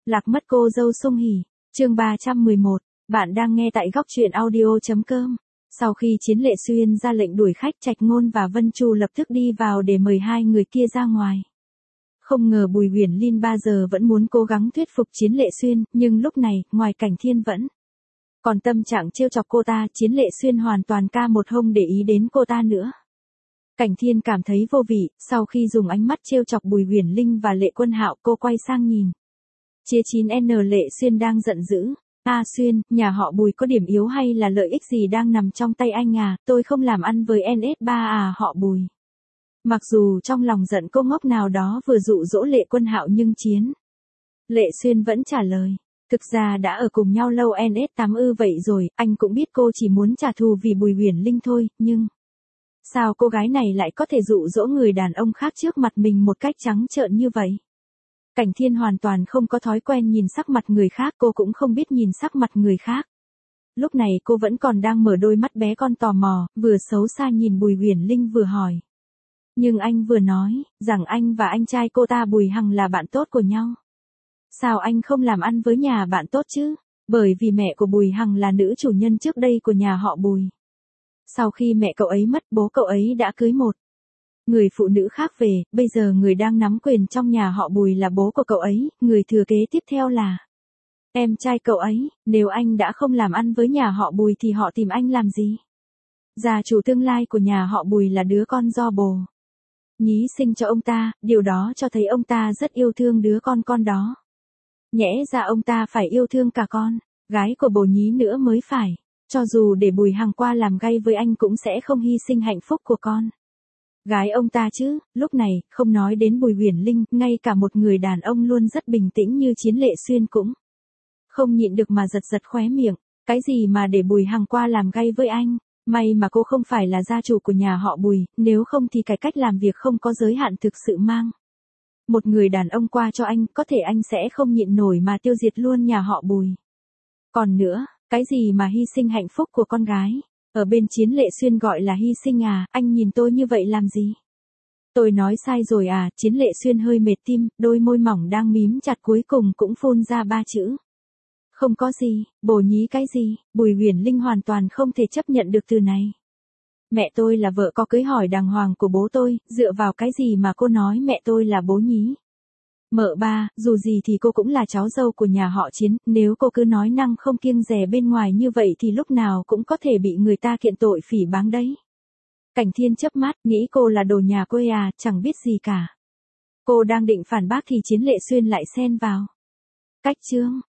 Lạc mất cô dâu Sung Hỉ, chương 311, bạn đang nghe tại góc truyện audio.com. Sau khi Chiến Lệ Xuyên ra lệnh đuổi khách, Trạch Ngôn và Vân Chu lập tức đi vào để mời hai người kia ra ngoài. Không ngờ Bùi Huyền Linh 3 giờ vẫn muốn cố gắng thuyết phục Chiến Lệ Xuyên, nhưng lúc này, ngoài Cảnh Thiên vẫn còn tâm trạng trêu chọc cô ta, Chiến Lệ Xuyên hoàn toàn ca một không để ý đến cô ta nữa. Cảnh Thiên cảm thấy vô vị, sau khi dùng ánh mắt trêu chọc Bùi Huyền Linh và Lệ Quân Hạo, cô quay sang nhìn Chia 9N Lệ Xuyên đang giận dữ. A Xuyên, nhà họ Bùi có điểm yếu hay là lợi ích gì đang nằm trong tay anh à, tôi không làm ăn với NS3 à họ Bùi. Mặc dù trong lòng giận cô ngốc nào đó vừa dụ dỗ Lệ Quân Hạo nhưng Lệ Xuyên vẫn trả lời. Thực ra đã ở cùng nhau lâu NS8 vậy rồi, anh cũng biết cô chỉ muốn trả thù vì Bùi Huyền Linh thôi, nhưng sao cô gái này lại có thể dụ dỗ người đàn ông khác trước mặt mình một cách trắng trợn như vậy? Cảnh Thiên hoàn toàn không có thói quen nhìn sắc mặt người khác, cô cũng không biết nhìn sắc mặt người khác. Lúc này cô vẫn còn đang mở đôi mắt bé con tò mò, vừa xấu xa nhìn Bùi Huyền Linh vừa hỏi. Nhưng anh vừa nói, rằng anh và anh trai cô ta Bùi Hằng là bạn tốt của nhau. Sao anh không làm ăn với nhà bạn tốt chứ? Bởi vì mẹ của Bùi Hằng là nữ chủ nhân trước đây của nhà họ Bùi. Sau khi mẹ cậu ấy mất, bố cậu ấy đã cưới một người phụ nữ khác về, bây giờ người đang nắm quyền trong nhà họ Bùi là bố của cậu ấy, người thừa kế tiếp theo là em trai cậu ấy. Nếu anh đã không làm ăn với nhà họ Bùi thì họ tìm anh làm gì? Gia chủ tương lai của nhà họ Bùi là đứa con do bồ nhí sinh cho ông ta, điều đó cho thấy ông ta rất yêu thương đứa con đó. Nhẽ ra ông ta phải yêu thương cả con gái của bồ nhí nữa mới phải. Cho dù để Bùi Hằng qua làm gay với anh cũng sẽ không hy sinh hạnh phúc của con gái ông ta chứ. Lúc này, không nói đến Bùi Huyền Linh, ngay cả một người đàn ông luôn rất bình tĩnh như Chiến Lệ Xuyên cũng không nhịn được mà giật giật khóe miệng. Cái gì mà để Bùi Hằng qua làm gay với anh? May mà cô không phải là gia chủ của nhà họ Bùi, nếu không thì cái cách làm việc không có giới hạn thực sự mang một người đàn ông qua cho anh, có thể anh sẽ không nhịn nổi mà tiêu diệt luôn nhà họ Bùi. Còn nữa, cái gì mà hy sinh hạnh phúc của con gái? Ở bên Chiến Lệ Xuyên gọi là hy sinh à, anh nhìn tôi như vậy làm gì? Tôi nói sai rồi à? Chiến Lệ Xuyên hơi mệt tim, đôi môi mỏng đang mím chặt cuối cùng cũng phun ra 3 chữ. Không có gì. Bồ nhí cái gì? Bùi Huyền Linh hoàn toàn không thể chấp nhận được từ này. Mẹ tôi là vợ có cưới hỏi đàng hoàng của bố tôi, dựa vào cái gì mà cô nói mẹ tôi là bố nhí? Mợ ba, dù gì thì cô cũng là cháu dâu của nhà họ Chiến, nếu cô cứ nói năng không kiêng dè bên ngoài như vậy thì lúc nào cũng có thể bị người ta kiện tội phỉ báng đấy. Cảnh Thiên chớp mắt, nghĩ cô là đồ nhà quê à, chẳng biết gì cả. Cô đang định phản bác thì Chiến Lệ Xuyên lại xen vào. Cách chương,